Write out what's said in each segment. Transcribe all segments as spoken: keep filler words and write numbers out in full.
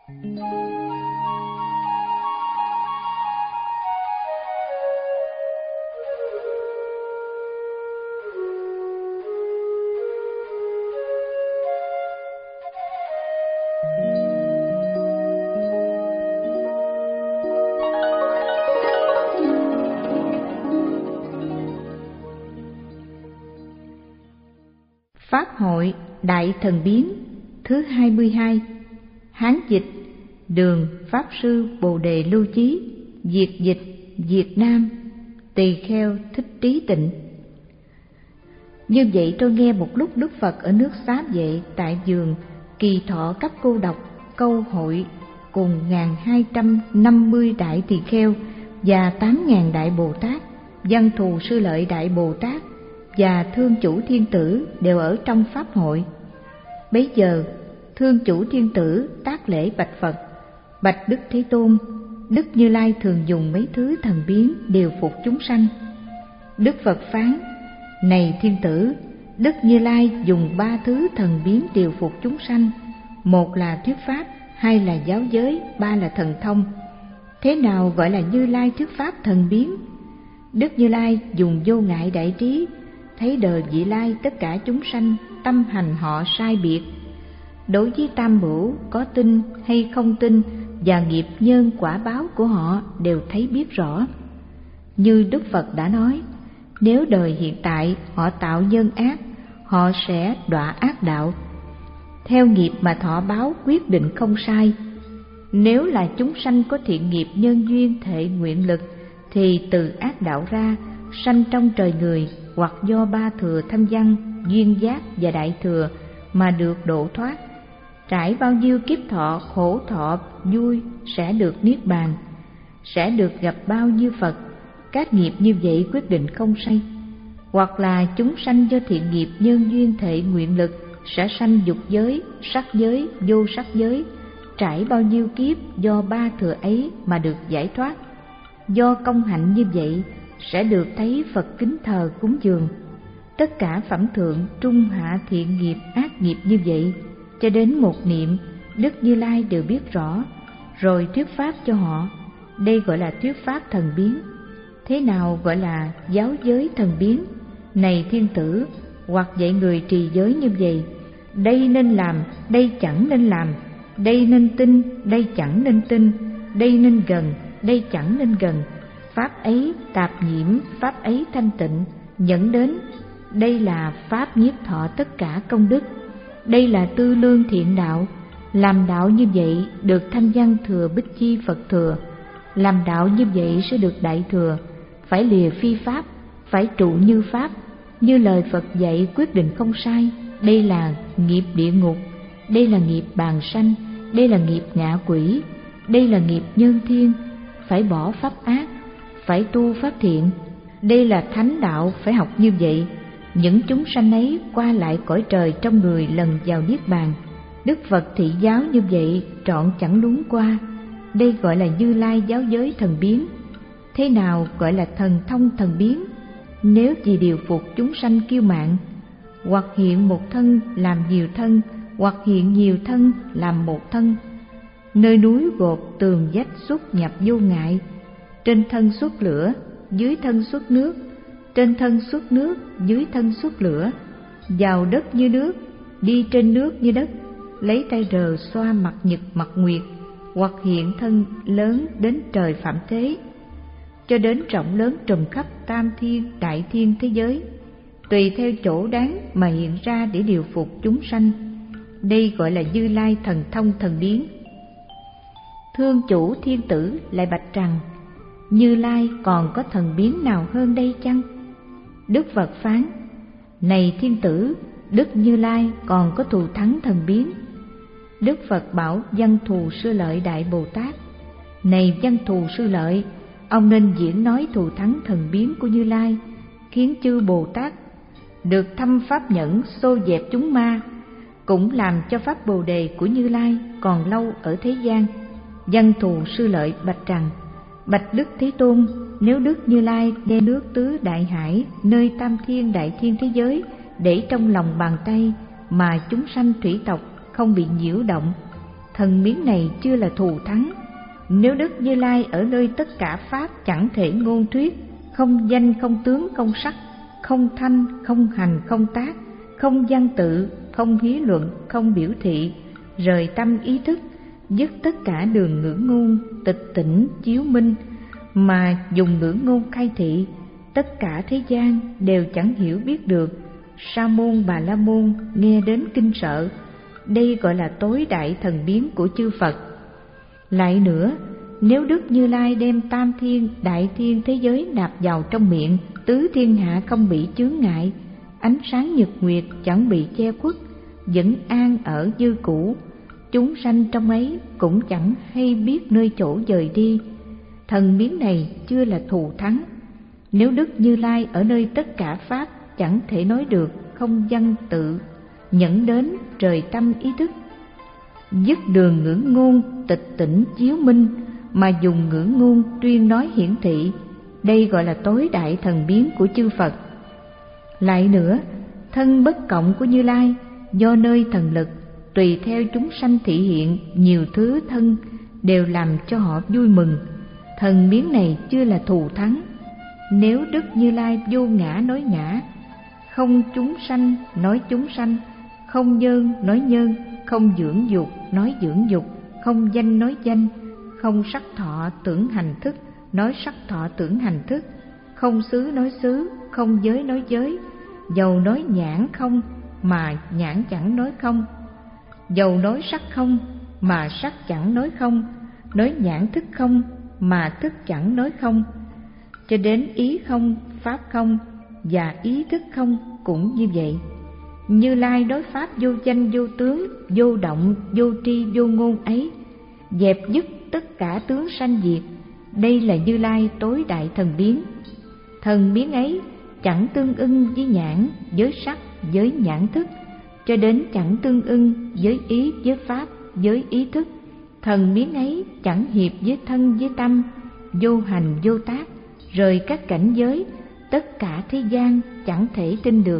Pháp hội Đại Thần Biến thứ hai mươi hai. Hán dịch Đường Pháp Sư Bồ Đề Lưu Chí, Việt dịch Việt Nam Tỳ Kheo Thích Trí Tịnh. Như vậy tôi nghe một lúc Đức Phật ở nước Xá Vệ tại vườn Kỳ Thọ Cấp Cô Độc câu hội cùng một nghìn hai trăm năm mươi đại tỳ kheo và tám nghìn đại Bồ Tát, Văn Thù Sư Lợi đại Bồ Tát và Thương Chủ Thiên Tử đều ở trong pháp hội. Bấy giờ Thương Chủ Thiên Tử tác lễ bạch Phật: Bạch Đức Thế Tôn, Đức Như Lai thường dùng mấy thứ thần biến điều phục chúng sanh. Đức Phật phán: Này Thiên Tử, Đức Như Lai dùng ba thứ thần biến điều phục chúng sanh: một là thuyết pháp, hai là giáo giới, ba là thần thông. Thế nào gọi là Như Lai thuyết pháp thần biến? Đức Như Lai dùng vô ngại đại trí, thấy đời vị lai tất cả chúng sanh tâm hành họ sai biệt. Đối với tam bửu có tin hay không tin và nghiệp nhân quả báo của họ đều thấy biết rõ. Như Đức Phật đã nói, nếu đời hiện tại họ tạo nhân ác, họ sẽ đọa ác đạo. Theo nghiệp mà thọ báo quyết định không sai. Nếu là chúng sanh có thiện nghiệp nhân duyên thệ nguyện lực, thì từ ác đạo ra sanh trong trời người, hoặc do ba thừa thanh văn, duyên giác và đại thừa mà được độ thoát. Trải bao nhiêu kiếp thọ khổ thọ vui sẽ được niết bàn, sẽ được gặp bao nhiêu Phật. Các nghiệp như vậy quyết định không sai. Hoặc là chúng sanh do thiện nghiệp nhân duyên thệ nguyện lực sẽ sanh dục giới, sắc giới, vô sắc giới. Trải bao nhiêu kiếp do ba thừa ấy mà được giải thoát. Do công hạnh như vậy sẽ được thấy Phật kính thờ cúng dường. Tất cả phẩm thượng trung hạ thiện nghiệp ác nghiệp như vậy, cho đến một niệm Đức Như Lai đều biết rõ, rồi thuyết pháp cho họ. Đây gọi là thuyết pháp thần biến. Thế nào gọi là giáo giới thần biến? Này Thiên Tử, hoặc dạy người trì giới như vậy: đây nên làm, đây chẳng nên làm, đây nên tin, đây chẳng nên tin, đây nên gần, đây chẳng nên gần. Pháp ấy tạp nhiễm, pháp ấy thanh tịnh, dẫn đến. Đây là pháp nhiếp thọ tất cả công đức. Đây là tư lương thiện đạo. Làm đạo như vậy được thanh văn thừa bích chi Phật thừa. Làm đạo như vậy sẽ được đại thừa. Phải lìa phi pháp, phải trụ như pháp. Như lời Phật dạy quyết định không sai. Đây là nghiệp địa ngục, đây là nghiệp bàn sanh, đây là nghiệp ngạ quỷ, đây là nghiệp nhân thiên. Phải bỏ pháp ác, phải tu pháp thiện. Đây là thánh đạo, phải học như vậy. Những chúng sanh ấy qua lại cõi trời trong người lần vào niết bàn. Đức Phật thị giáo như vậy trọn chẳng lún qua. Đây gọi là Như Lai giáo giới thần biến. Thế nào gọi là thần thông thần biến? Nếu vì điều phục chúng sanh kiêu mạn, hoặc hiện một thân làm nhiều thân, hoặc hiện nhiều thân làm một thân. Nơi núi gột tường vách xuất nhập vô ngại. Trên thân xuất lửa, dưới thân xuất nước, trên thân xuất nước, dưới thân xuất lửa. Vào đất như nước, đi trên nước như đất. Lấy tay rờ xoa mặt nhật mặt nguyệt, hoặc hiện thân lớn đến trời phạm thế, cho đến rộng lớn trùm khắp tam thiên đại thiên thế giới. Tùy theo chỗ đáng mà hiện ra để điều phục chúng sanh. Đây gọi là Như Lai thần thông thần biến. Thương Chủ Thiên Tử lại bạch rằng: Như Lai còn có thần biến nào hơn đây chăng? Đức Phật phán: Này Thiên Tử, Đức Như Lai còn có thù thắng thần biến. Đức Phật bảo Văn Thù Sư Lợi đại Bồ Tát: Này Văn Thù Sư Lợi, ông nên diễn nói thù thắng thần biến của Như Lai, khiến chư Bồ Tát được thâm pháp nhẫn xô dẹp chúng ma, cũng làm cho pháp Bồ Đề của Như Lai còn lâu ở thế gian. Văn Thù Sư Lợi bạch rằng: Bạch Đức Thế Tôn, nếu Đức Như Lai đem nước tứ đại hải nơi tam thiên đại thiên thế giới để trong lòng bàn tay, mà chúng sanh thủy tộc không bị nhiễu động, thần biến này chưa là thù thắng. Nếu Đức Như Lai ở nơi tất cả pháp chẳng thể ngôn thuyết, không danh không tướng không sắc, không thanh không hành không tác, không văn tự, không hí luận, không biểu thị, rời tâm ý thức, dứt tất cả đường ngữ ngôn, tịch tỉnh chiếu minh, mà dùng ngữ ngôn khai thị, tất cả thế gian đều chẳng hiểu biết được. Sa môn Bà La Môn nghe đến kinh sợ, đây gọi là tối đại thần biến của chư Phật. Lại nữa, nếu Đức Như Lai đem tam thiên, đại thiên thế giới nạp vào trong miệng, tứ thiên hạ không bị chướng ngại, ánh sáng nhật nguyệt chẳng bị che khuất, vẫn an ở dư cũ, chúng sanh trong ấy cũng chẳng hay biết nơi chỗ dời đi. Thần biến này chưa là thù thắng. Nếu Đức Như Lai ở nơi tất cả pháp chẳng thể nói được, không văn tự, nhẫn đến trời tâm ý thức, dứt đường ngữ ngôn, tịch tỉnh chiếu minh, mà dùng ngữ ngôn tuyên nói hiển thị, đây gọi là tối đại thần biến của chư Phật. Lại nữa, thân bất cộng của Như Lai do nơi thần lực tùy theo chúng sanh thị hiện nhiều thứ thân, đều làm cho họ vui mừng. Thần biến này chưa là thù thắng. Nếu Đức Như Lai vô ngã nói ngã, không chúng sanh nói chúng sanh, không nhân nói nhân, không dưỡng dục nói dưỡng dục, không danh nói danh, không sắc thọ tưởng hành thức nói sắc thọ tưởng hành thức, không xứ nói xứ, không giới nói giới, dầu nói nhãn không mà nhãn chẳng nói không, dầu nói sắc không mà sắc chẳng nói không, nói nhãn thức không mà thức chẳng nói không, cho đến ý không, pháp không và ý thức không cũng như vậy. Như Lai đối pháp vô danh vô tướng, vô động vô tri vô ngôn ấy, dẹp dứt tất cả tướng sanh diệt, đây là Như Lai tối đại thần biến. Thần biến ấy chẳng tương ưng với nhãn, với sắc, với nhãn thức, cho đến chẳng tương ưng với ý, với pháp, với ý thức. Thần biến ấy chẳng hiệp với thân với tâm, vô hành vô tác, rời các cảnh giới, tất cả thế gian chẳng thể tin được.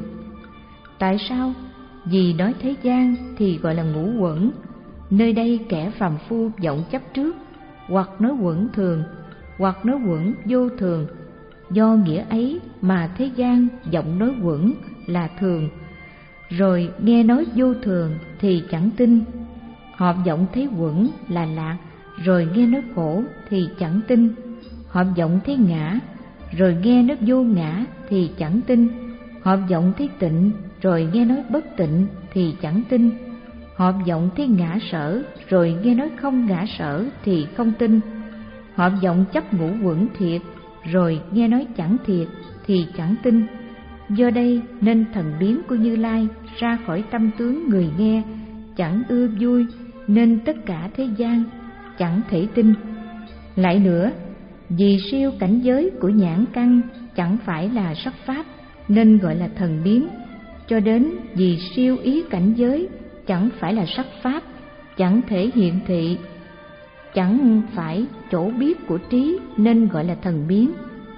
Tại sao? Vì nói thế gian thì gọi là ngũ uẩn, nơi đây kẻ phàm phu vọng chấp trước, hoặc nói uẩn thường, hoặc nói uẩn vô thường. Do nghĩa ấy mà thế gian vọng nói uẩn là thường, rồi nghe nói vô thường thì chẳng tin. Họ vọng thấy uẩn là lạc, rồi nghe nói khổ thì chẳng tin. Họ vọng thấy ngã, rồi nghe nói vô ngã thì chẳng tin. Họ vọng thấy tịnh, rồi nghe nói bất tịnh thì chẳng tin. Họ vọng thấy ngã sở, rồi nghe nói không ngã sở thì không tin. Họ vọng chấp ngũ uẩn thiệt, rồi nghe nói chẳng thiệt thì chẳng tin. Do đây nên thần biến của Như Lai ra khỏi tâm tướng người nghe chẳng ưa vui, nên tất cả thế gian chẳng thể tin. Lại nữa, vì siêu cảnh giới của nhãn căn chẳng phải là sắc pháp, nên gọi là thần biến. Cho đến vì siêu ý cảnh giới chẳng phải là sắc pháp, chẳng thể hiện thị, chẳng phải chỗ biết của trí, nên gọi là thần biến.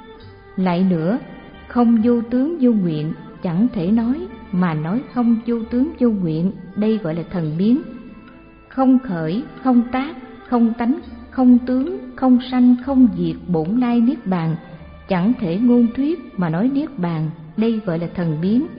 Lại nữa, không vô tướng vô nguyện chẳng thể nói, mà nói không vô tướng vô nguyện, đây gọi là thần biến. Không khởi, không tác, không tánh, không tướng, không sanh, không diệt bổn lai niết bàn, chẳng thể ngôn thuyết mà nói niết bàn, đây gọi là thần biến.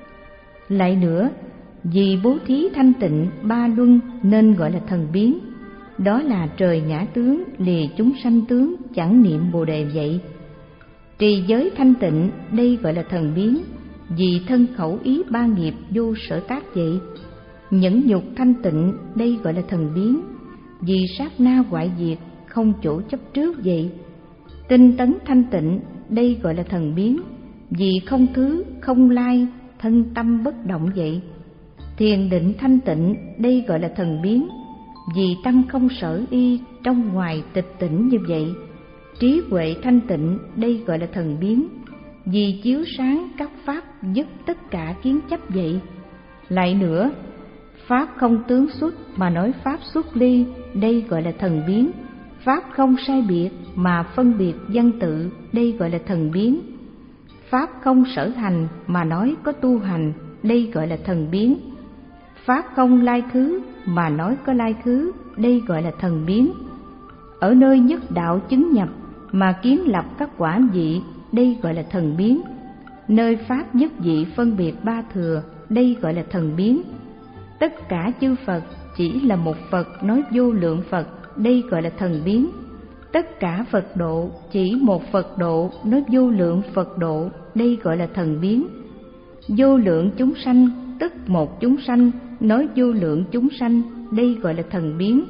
Lại nữa, vì bố thí thanh tịnh ba luân nên gọi là thần biến. Đó là trời ngã tướng lìa chúng sanh tướng, chẳng niệm bồ đề vậy. Trì giới thanh tịnh, đây gọi là thần biến, vì thân khẩu ý ba nghiệp vô sở tác vậy. Nhẫn nhục thanh tịnh, đây gọi là thần biến, vì sát na hoại diệt, không chỗ chấp trước vậy. Tinh tấn thanh tịnh, đây gọi là thần biến, vì không thứ, không lai, thân tâm bất động vậy. Thiền định thanh tịnh, đây gọi là thần biến, vì tâm không sở y, trong ngoài tịch tỉnh như vậy. Trí huệ thanh tịnh, đây gọi là thần biến, vì chiếu sáng các pháp, dứt tất cả kiến chấp vậy. Lại nữa, pháp không tướng xuất mà nói pháp xuất ly, đây gọi là thần biến. Pháp không sai biệt mà phân biệt văn tự, đây gọi là thần biến. Pháp không sở hành mà nói có tu hành, đây gọi là thần biến. Pháp không lai khứ mà nói có lai khứ, đây gọi là thần biến. Ở nơi nhất đạo chứng nhập mà kiến lập các quả vị, đây gọi là thần biến. Nơi Pháp nhất vị phân biệt ba thừa, đây gọi là thần biến. Tất cả chư Phật chỉ là một Phật nói vô lượng Phật, đây gọi là thần biến. Tất cả Phật độ chỉ một Phật độ nói vô lượng Phật độ, đây gọi là thần biến. Vô lượng chúng sanh tức một chúng sanh nói vô lượng chúng sanh, đây gọi là thần biến.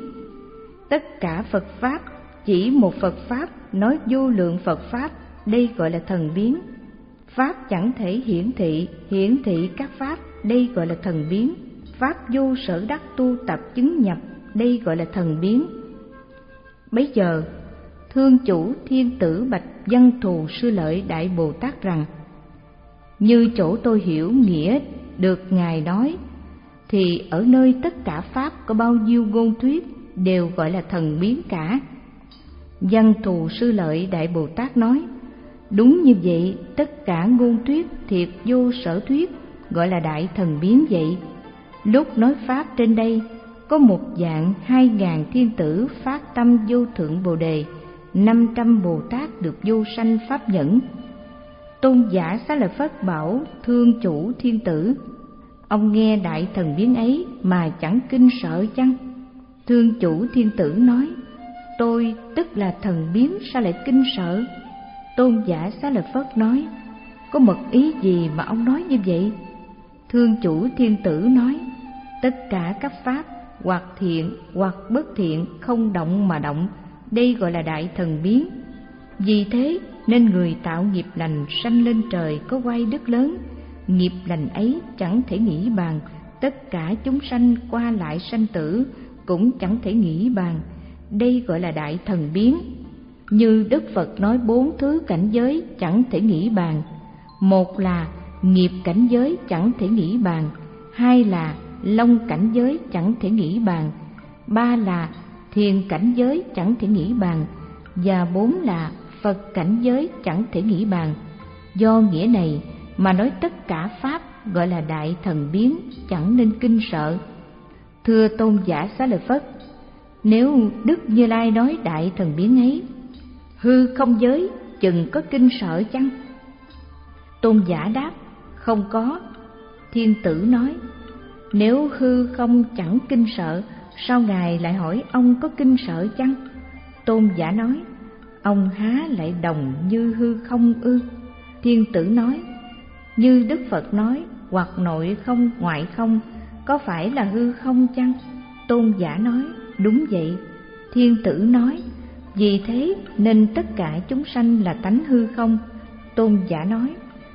Tất cả Phật Pháp chỉ một Phật Pháp nói vô lượng Phật Pháp, đây gọi là thần biến. Pháp chẳng thể hiển thị, hiển thị các Pháp, đây gọi là thần biến. Pháp vô sở đắc tu tập chứng nhập, đây gọi là thần biến. Bấy giờ, Thương Chủ Thiên Tử bạch Văn Thù Sư Lợi Đại Bồ Tát rằng: như chỗ tôi hiểu nghĩa được Ngài nói, thì ở nơi tất cả Pháp có bao nhiêu ngôn thuyết đều gọi là thần biến cả. Văn Thù Sư Lợi Đại Bồ Tát nói: đúng như vậy, tất cả ngôn thuyết thiệt vô sở thuyết gọi là đại thần biến vậy. Lúc nói Pháp trên đây, có một dạng hai ngàn thiên tử phát tâm vô thượng Bồ Đề, năm trăm Bồ Tát được vô sanh Pháp nhẫn. Tôn giả Xá Lợi Phất bảo Thương Chủ Thiên Tử: ông nghe đại thần biến ấy mà chẳng kinh sợ chăng? Thương Chủ Thiên Tử nói: tôi tức là thần biến, sao lại kinh sợ? Tôn giả Xá Lợi Phất nói: có mật ý gì mà ông nói như vậy? Thương Chủ Thiên Tử nói: tất cả các Pháp hoặc thiện hoặc bất thiện không động mà động, đây gọi là đại thần biến. Vì thế nên người tạo nghiệp lành sanh lên trời có oai đức lớn, nghiệp lành ấy chẳng thể nghĩ bàn. Tất cả chúng sanh qua lại sanh tử cũng chẳng thể nghĩ bàn, đây gọi là đại thần biến. Như Đức Phật nói bốn thứ cảnh giới chẳng thể nghĩ bàn. Một là nghiệp cảnh giới chẳng thể nghĩ bàn, hai là long cảnh giới chẳng thể nghĩ bàn, ba là thiền cảnh giới chẳng thể nghĩ bàn, và bốn là Phật cảnh giới chẳng thể nghĩ bàn. Do nghĩa này mà nói tất cả Pháp gọi là đại thần biến, chẳng nên kinh sợ. Thưa Tôn giả Xá Lợi Phất, nếu Đức Như Lai nói đại thần biến ấy, hư không giới chừng có kinh sợ chăng? Tôn giả đáp: không có. Thiên Tử nói: nếu hư không chẳng kinh sợ, sao Ngài lại hỏi ông có kinh sợ chăng? Tôn giả nói: ông há lại đồng như hư không ư? Thiên Tử nói: như Đức Phật nói, hoặc nội không ngoại không, có phải là hư không chăng? Tôn giả nói: đúng vậy. Thiên Tử nói: vì thế nên tất cả chúng sanh là tánh hư không. Tôn giả nói: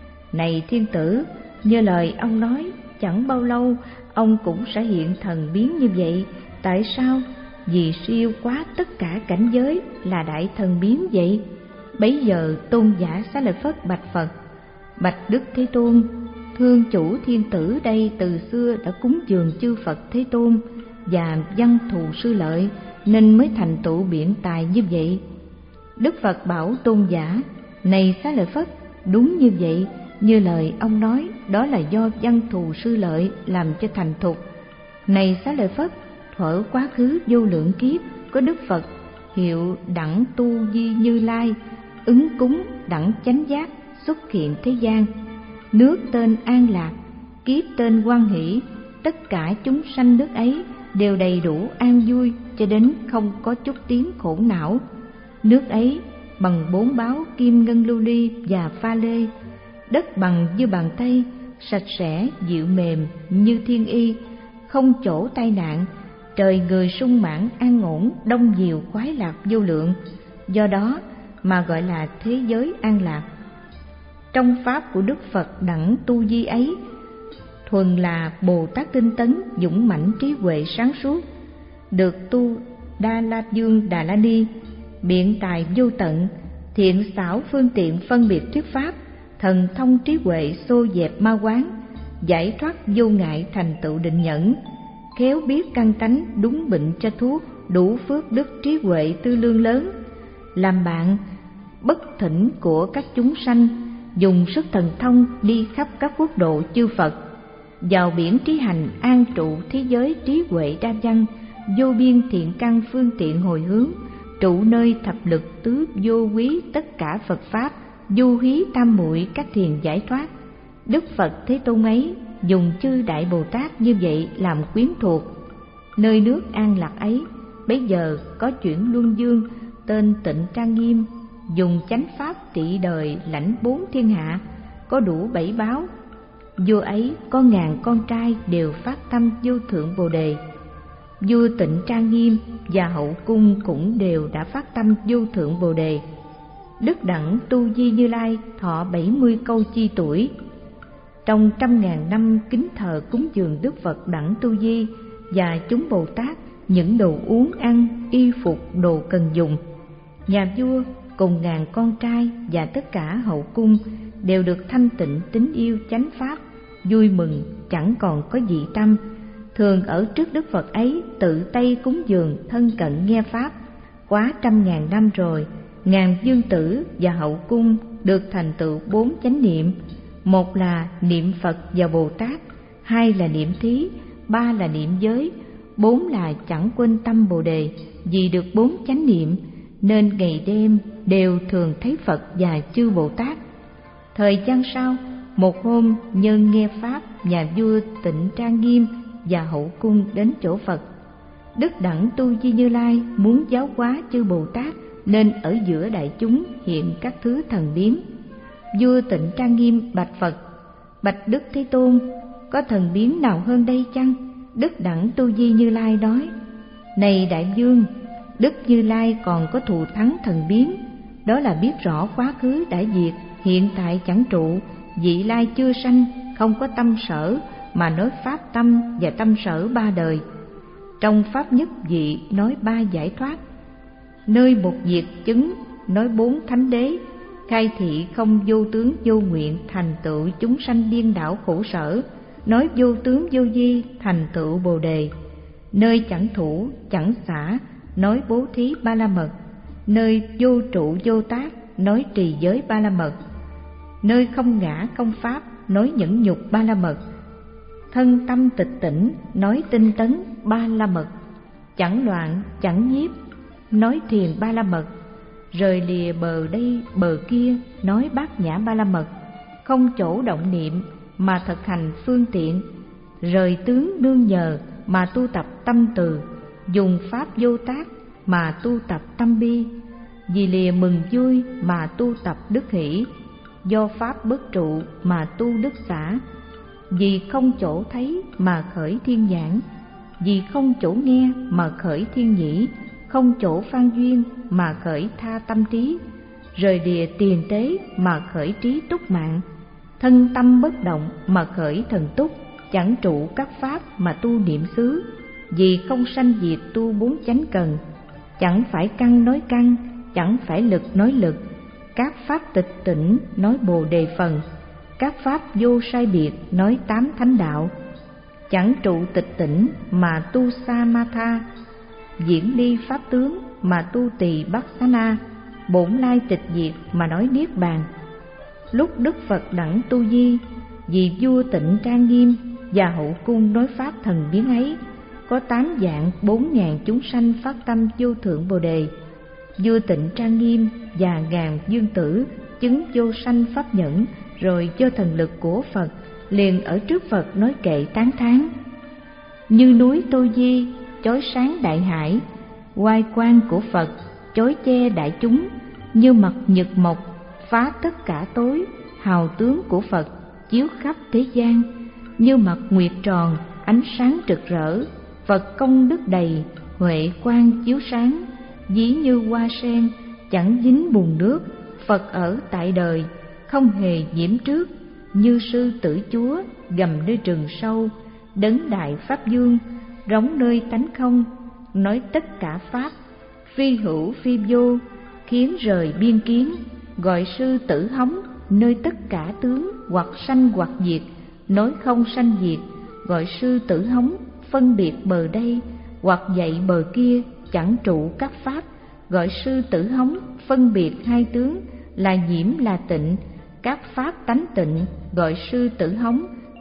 này Thiên Tử, như lời ông nói, chẳng bao lâu ông cũng sẽ hiện thần biến như vậy. Tại sao? Vì siêu quá tất cả cảnh giới là đại thần biến vậy. Bấy giờ Tôn giả Xá Lợi Phất bạch Phật: bạch Đức Thế Tôn, Thương Chủ Thiên Tử đây từ xưa đã cúng dường chư Phật Thế Tôn và Văn Thù Sư Lợi, nên mới thành tựu biện tài như vậy. Đức Phật bảo Tôn giả: này Xá Lợi Phất, đúng như vậy, như lời ông nói, đó là do Văn Thù Sư Lợi làm cho thành thục. Này Xá Lợi Phất, thuở quá khứ vô lượng kiếp, có Đức Phật hiệu đẳng tu di Như Lai, ứng cúng đẳng chánh giác xuất hiện thế gian. Nước tên An Lạc, kiếp tên Hoan Hỷ, tất cả chúng sanh nước ấy đều đầy đủ an vui, cho đến không có chút tiếng khổ não. Nước ấy bằng bốn báo kim ngân lưu ly và pha lê, đất bằng như bàn tay, sạch sẽ dịu mềm như thiên y, không chỗ tai nạn, trời người sung mãn an ổn, đông nhiều khoái lạc vô lượng, do đó mà gọi là thế giới an lạc. Trong pháp của Đức Phật đẳng tu di ấy, thuần là Bồ Tát tinh tấn, dũng mãnh trí huệ sáng suốt, được tu Đa La Dương Đà La Ni, biện tài vô tận, thiện xảo phương tiện phân biệt thuyết pháp, thần thông trí huệ xô dẹp ma quán, giải thoát vô ngại thành tựu định nhẫn, khéo biết căn tánh đúng bệnh cho thuốc, đủ phước đức trí huệ tư lương lớn, làm bạn bất thỉnh của các chúng sanh, dùng sức thần thông đi khắp các quốc độ chư Phật. vào biển trí hành an trụ thế giới trí huệ đa văn, vô biên thiện căn phương tiện hồi hướng, trụ nơi thập lực tứ vô quý tất cả Phật pháp, du hí tam muội các thiền giải thoát. Đức Phật Thế Tôn ấy dùng chư đại Bồ Tát như vậy làm quyến thuộc. Nơi nước an lạc ấy, bấy giờ có chuyển luân dương tên Tịnh Trang Nghiêm, dùng chánh pháp trị đời lãnh bốn thiên hạ, có đủ bảy báo. Vua ấy có ngàn con trai đều phát tâm vô thượng Bồ đề. Vua Tịnh Trang Nghiêm và hậu cung cũng đều đã phát tâm vô thượng Bồ đề. Đức Đẳng Tu Di Như Lai thọ bảy mươi câu chi tuổi. Trong trăm ngàn năm kính thờ cúng dường Đức Phật Đẳng Tu Di và chúng Bồ Tát những đồ uống ăn, y phục, đồ cần dùng, nhà vua cùng ngàn con trai và tất cả hậu cung đều được thanh tịnh tín yêu chánh pháp, vui mừng chẳng còn có dị tâm, thường ở trước Đức Phật ấy tự tay cúng dường thân cận nghe pháp. Quá trăm ngàn năm rồi, ngàn vương tử và hậu cung được thành tựu bốn chánh niệm: một là niệm Phật và Bồ Tát, hai là niệm thí, ba là niệm giới, bốn là chẳng quên tâm Bồ đề. Vì được bốn chánh niệm nên ngày đêm đều thường thấy Phật và chư Bồ Tát. Thời gian sau, một hôm nhân nghe pháp, nhà vua Tịnh Trang Nghiêm và hậu cung đến chỗ Phật. Đức Đẳng Tu Di Như Lai muốn giáo hóa chư Bồ Tát nên ở giữa đại chúng hiện các thứ thần biến. Vua Tịnh Trang Nghiêm bạch Phật: bạch Đức Thế Tôn, có thần biến nào hơn đây chăng? Đức Đẳng Tu Di Như Lai nói: này đại vương, Đức Như Lai còn có thù thắng thần biến, đó là biết rõ quá khứ đã diệt, hiện tại chẳng trụ, vị lai chưa sanh, không có tâm sở, mà nói pháp tâm và tâm sở ba đời. Trong pháp nhất vị nói ba giải thoát, nơi một diệt chứng nói bốn thánh đế, khai thị không vô tướng vô nguyện thành tựu chúng sanh điên đảo khổ sở, nói vô tướng vô vi thành tựu Bồ đề. Nơi chẳng thủ chẳng xả nói bố thí ba la mật, nơi vô trụ vô tác nói trì giới ba la mật, nơi không ngã không pháp nói nhẫn nhục ba la mật, thân tâm tịch tỉnh nói tinh tấn ba la mật, chẳng loạn chẳng nhiếp nói thiền ba la mật, rời lìa bờ đây bờ kia nói bát nhã ba la mật, không chỗ động niệm mà thực hành phương tiện, rời tướng nương nhờ mà tu tập tâm từ, dùng pháp vô tác mà tu tập tâm bi, vì lìa mừng vui mà tu tập đức hỷ, do pháp bất trụ mà tu đức xả, vì không chỗ thấy mà khởi thiên nhãn, vì không chỗ nghe mà khởi thiên nhĩ, không chỗ phan duyên mà khởi tha tâm trí, rời lìa tiền tế mà khởi trí túc mạng, thân tâm bất động mà khởi thần túc, chẳng trụ các pháp mà tu niệm xứ, vì không sanh diệt tu bốn chánh cần, chẳng phải căn nói căn, chẳng phải lực nói lực, các pháp tịch tỉnh nói bồ đề phần, các pháp vô sai biệt nói tám thánh đạo, chẳng trụ tịch tỉnh mà tu samatha, diễn ly pháp tướng mà tu tỳ bát xá na, bổn lai tịch diệt mà nói niết bàn. Lúc Đức Phật Đẳng Tu Di vì vua Tịnh Trang Nghiêm và hậu cung nói pháp thần biến ấy, có tám vạn bốn ngàn chúng sanh phát tâm vô thượng bồ đề. Vua Tịnh Trang Nghiêm và ngàn vương tử chứng vô sanh pháp nhẫn, rồi do thần lực của Phật liền ở trước Phật nói kệ tán thán: như núi Tô Di chói sáng đại hải, oai quang của Phật chói che đại chúng, như mặt nhật mộc phá tất cả tối, hào tướng của Phật chiếu khắp thế gian, như mặt nguyệt tròn ánh sáng rực rỡ, Phật công đức đầy huệ quang chiếu sáng, ví như hoa sen chẳng dính bùn nước, Phật ở tại đời không hề nhiễm trước, như sư tử chúa gầm nơi rừng sâu, đấng đại pháp vương rống nơi tánh không, nói tất cả pháp phi hữu phi vô, khiến rời biên kiến, gọi sư tử hóng nơi tất cả tướng hoặc sanh hoặc diệt, nói không sanh diệt, gọi sư tử hóng phân biệt bờ đây hoặc dạy bờ kia, chẳng trụ các pháp, gọi sư tử hóng phân biệt hai tướng là nhiễm là tịnh, các pháp tánh tịnh, gọi sư tử hóng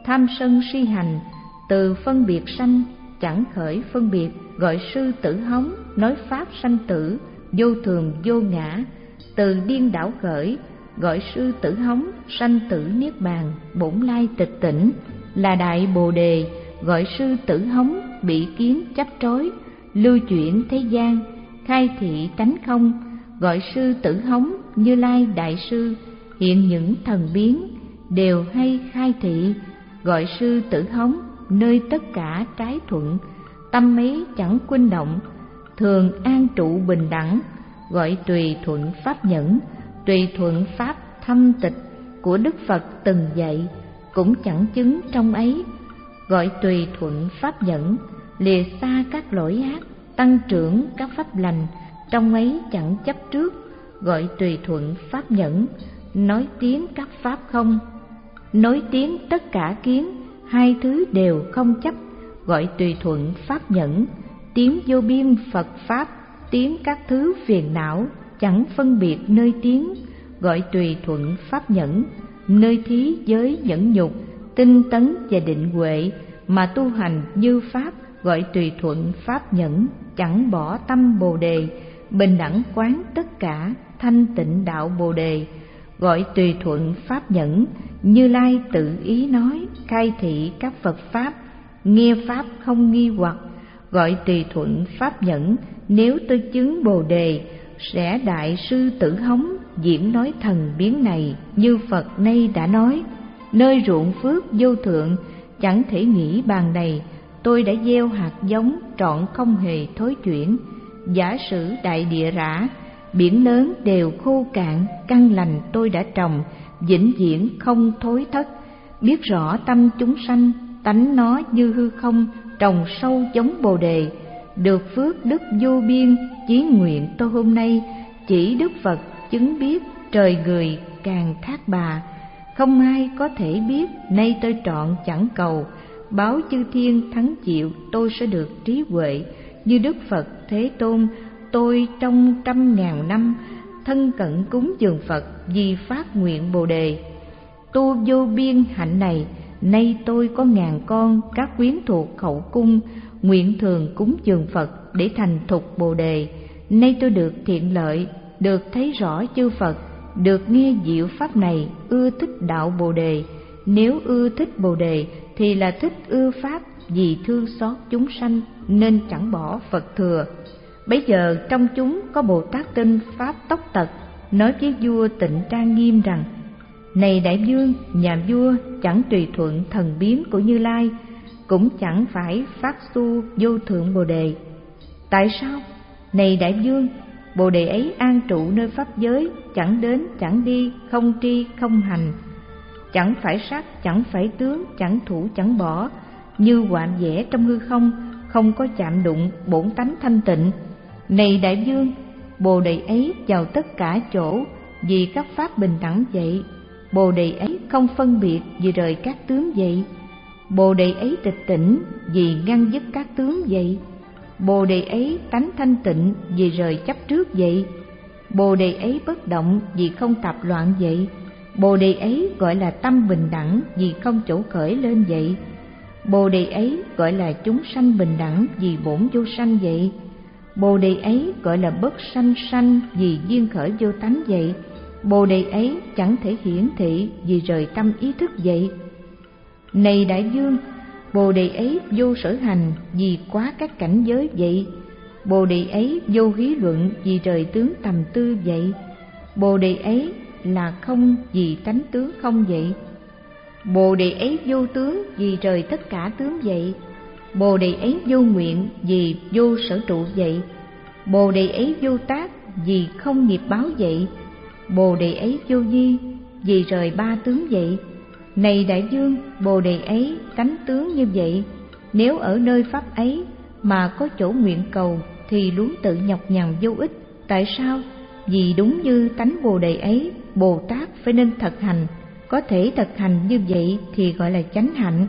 tham sân si hành, từ phân biệt sanh, chẳng khởi phân biệt, gọi sư tử hống, nói pháp sanh tử, vô thường vô ngã, từ điên đảo khởi, gọi sư tử hống, sanh tử niết bàn, bổn lai tịch tỉnh, là đại bồ đề, gọi sư tử hống, bị kiến chấp trói, lưu chuyển thế gian, khai thị tánh không, gọi sư tử hống, Như Lai đại sư, hiện những thần biến, đều hay khai thị, gọi sư tử hống, nơi tất cả trái thuận, tâm ấy chẳng khuynh động, thường an trụ bình đẳng, gọi tùy thuận pháp nhẫn, tùy thuận pháp thâm tịch của Đức Phật từng dạy, cũng chẳng chứng trong ấy, gọi tùy thuận pháp nhẫn, lìa xa các lỗi ác, tăng trưởng các pháp lành, trong ấy chẳng chấp trước, gọi tùy thuận pháp nhẫn, nói tiếng các pháp không, nói tiếng tất cả kiến, hai thứ đều không chấp, gọi tùy thuận pháp nhẫn, tiếng vô biên Phật pháp, tiếng các thứ phiền não, chẳng phân biệt nơi tiếng, gọi tùy thuận pháp nhẫn, nơi thí giới nhẫn nhục, tinh tấn và định huệ mà tu hành như pháp, gọi tùy thuận pháp nhẫn, chẳng bỏ tâm bồ đề, bình đẳng quán tất cả, thanh tịnh đạo bồ đề, gọi tùy thuận pháp nhẫn. Như Lai tự ý nói, khai thị các Phật pháp, nghe pháp không nghi hoặc, gọi tùy thuận pháp nhẫn. Nếu tôi chứng bồ đề, sẽ đại sư tử hống diễn nói thần biến này, như Phật nay đã nói, nơi ruộng phước vô thượng, chẳng thể nghĩ bàn này, tôi đã gieo hạt giống trọn không hề thối chuyển. Giả sử đại địa rã, biển lớn đều khô cạn, căn lành tôi đã trồng, vĩnh viễn không thối thất. Biết rõ tâm chúng sanh, tánh nó như hư không, trồng sâu giống bồ đề, được phước đức vô biên. Chí nguyện tôi hôm nay chỉ Đức Phật chứng biết, trời người càng thác bà, không ai có thể biết. Nay tôi trọn chẳng cầu, báo chư thiên thắng chịu, tôi sẽ được trí huệ như Đức Phật Thế Tôn. Tôi trong trăm ngàn năm thân cận cúng dường Phật, vì phát nguyện bồ đề tu vô biên hạnh này. Nay tôi có ngàn con các quyến thuộc hậu cung, nguyện thường cúng dường Phật để thành thục bồ đề. Nay tôi được thiện lợi, được thấy rõ chư Phật, được nghe diệu pháp này, ưa thích đạo bồ đề. Nếu ưa thích bồ đề thì là thích ưa pháp, vì thương xót chúng sanh nên chẳng bỏ Phật thừa. Bấy giờ trong chúng có Bồ Tát tên Pháp Tốc Tật, nói với vua Tịnh Trang Nghiêm rằng: này đại vương, nhà vua chẳng tùy thuận thần biến của Như Lai, cũng chẳng phải phát xu vô thượng bồ đề. Tại sao? Này đại vương, bồ đề ấy an trụ nơi pháp giới, chẳng đến chẳng đi, không tri không hành, chẳng phải sắc, chẳng phải tướng, chẳng thủ chẳng bỏ, như hoạm vẽ trong hư không, không có chạm đụng bổn tánh thanh tịnh. Này đại vương, bồ đề ấy vào tất cả chỗ, vì các pháp bình đẳng vậy. Bồ đề ấy không phân biệt, vì rời các tướng vậy. Bồ đề ấy tịch tỉnh, vì ngăn dứt các tướng vậy. Bồ đề ấy tánh thanh tịnh, vì rời chấp trước vậy. Bồ đề ấy bất động, vì không tạp loạn vậy. Bồ đề ấy gọi là tâm bình đẳng, vì không chỗ khởi lên vậy. Bồ đề ấy gọi là chúng sanh bình đẳng, vì bổn vô sanh vậy. Bồ đề ấy gọi là bất sanh sanh, vì duyên khởi vô tánh vậy. Bồ đề ấy chẳng thể hiển thị, vì rời tâm ý thức vậy. Này đại vương, bồ đề ấy vô sở hành, vì quá các cảnh giới vậy. Bồ đề ấy vô hí luận, vì rời tướng tầm tư vậy. Bồ đề ấy là không, vì tánh tướng không vậy. Bồ đề ấy vô tướng, vì rời tất cả tướng vậy. Bồ đề ấy vô nguyện, vì vô sở trụ vậy. Bồ đề ấy vô tác, vì không nghiệp báo vậy. Bồ đề ấy vô vi, vì rời ba tướng vậy. Này đại vương, bồ đề ấy tánh tướng như vậy. Nếu ở nơi pháp ấy mà có chỗ nguyện cầu, thì luôn tự nhọc nhằn vô ích. Tại sao? Vì đúng như tánh bồ đề ấy, Bồ Tát phải nên thực hành. Có thể thực hành như vậy thì gọi là chánh hạnh.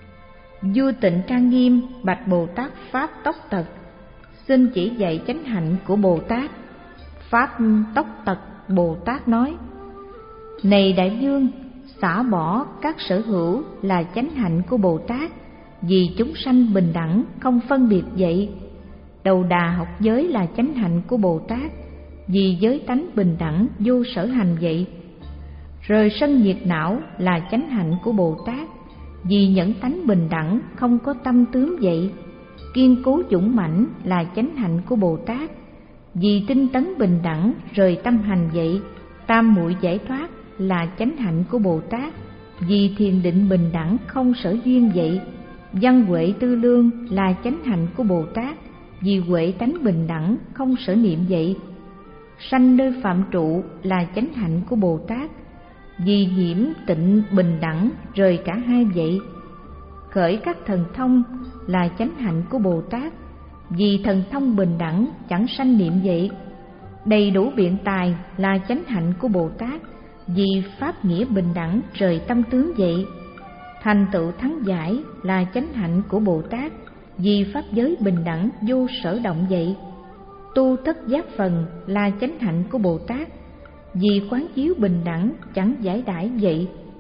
Vua Tịnh Trang Nghiêm bạch Bồ Tát Pháp Tốc Tật: xin chỉ dạy chánh hạnh của Bồ Tát. Pháp Tốc Tật Bồ Tát nói: này đại vương, xả bỏ các sở hữu là chánh hạnh của Bồ Tát, vì chúng sanh bình đẳng không phân biệt vậy. Đầu đà học giới là chánh hạnh của Bồ Tát, vì giới tánh bình đẳng vô sở hành vậy. Rời sân nhiệt não là chánh hạnh của Bồ Tát, vì nhẫn tánh bình đẳng không có tâm tướng vậy. Kiên cố dũng mãnh là chánh hạnh của Bồ Tát, vì tinh tấn bình đẳng rời tâm hành vậy. Tam muội giải thoát là chánh hạnh của Bồ Tát, vì thiền định bình đẳng không sở duyên vậy. Văn huệ tư lương là chánh hạnh của Bồ Tát, vì huệ tánh bình đẳng không sở niệm vậy. Sanh nơi phạm trụ là chánh hạnh của Bồ Tát, vì nhiễm tịnh bình đẳng rời cả hai vậy. Khởi các thần thông là chánh hạnh của Bồ Tát, vì thần thông bình đẳng chẳng sanh niệm vậy. Đầy đủ biện tài là chánh hạnh của Bồ Tát, vì pháp nghĩa bình đẳng rời tâm tướng vậy. Thành tựu thắng giải là chánh hạnh của Bồ Tát, vì pháp giới bình đẳng vô sở động vậy. Tu thất giác phần là chánh hạnh của Bồ Tát, vì quán chiếu bình đẳng chẳng giải đãi vậy.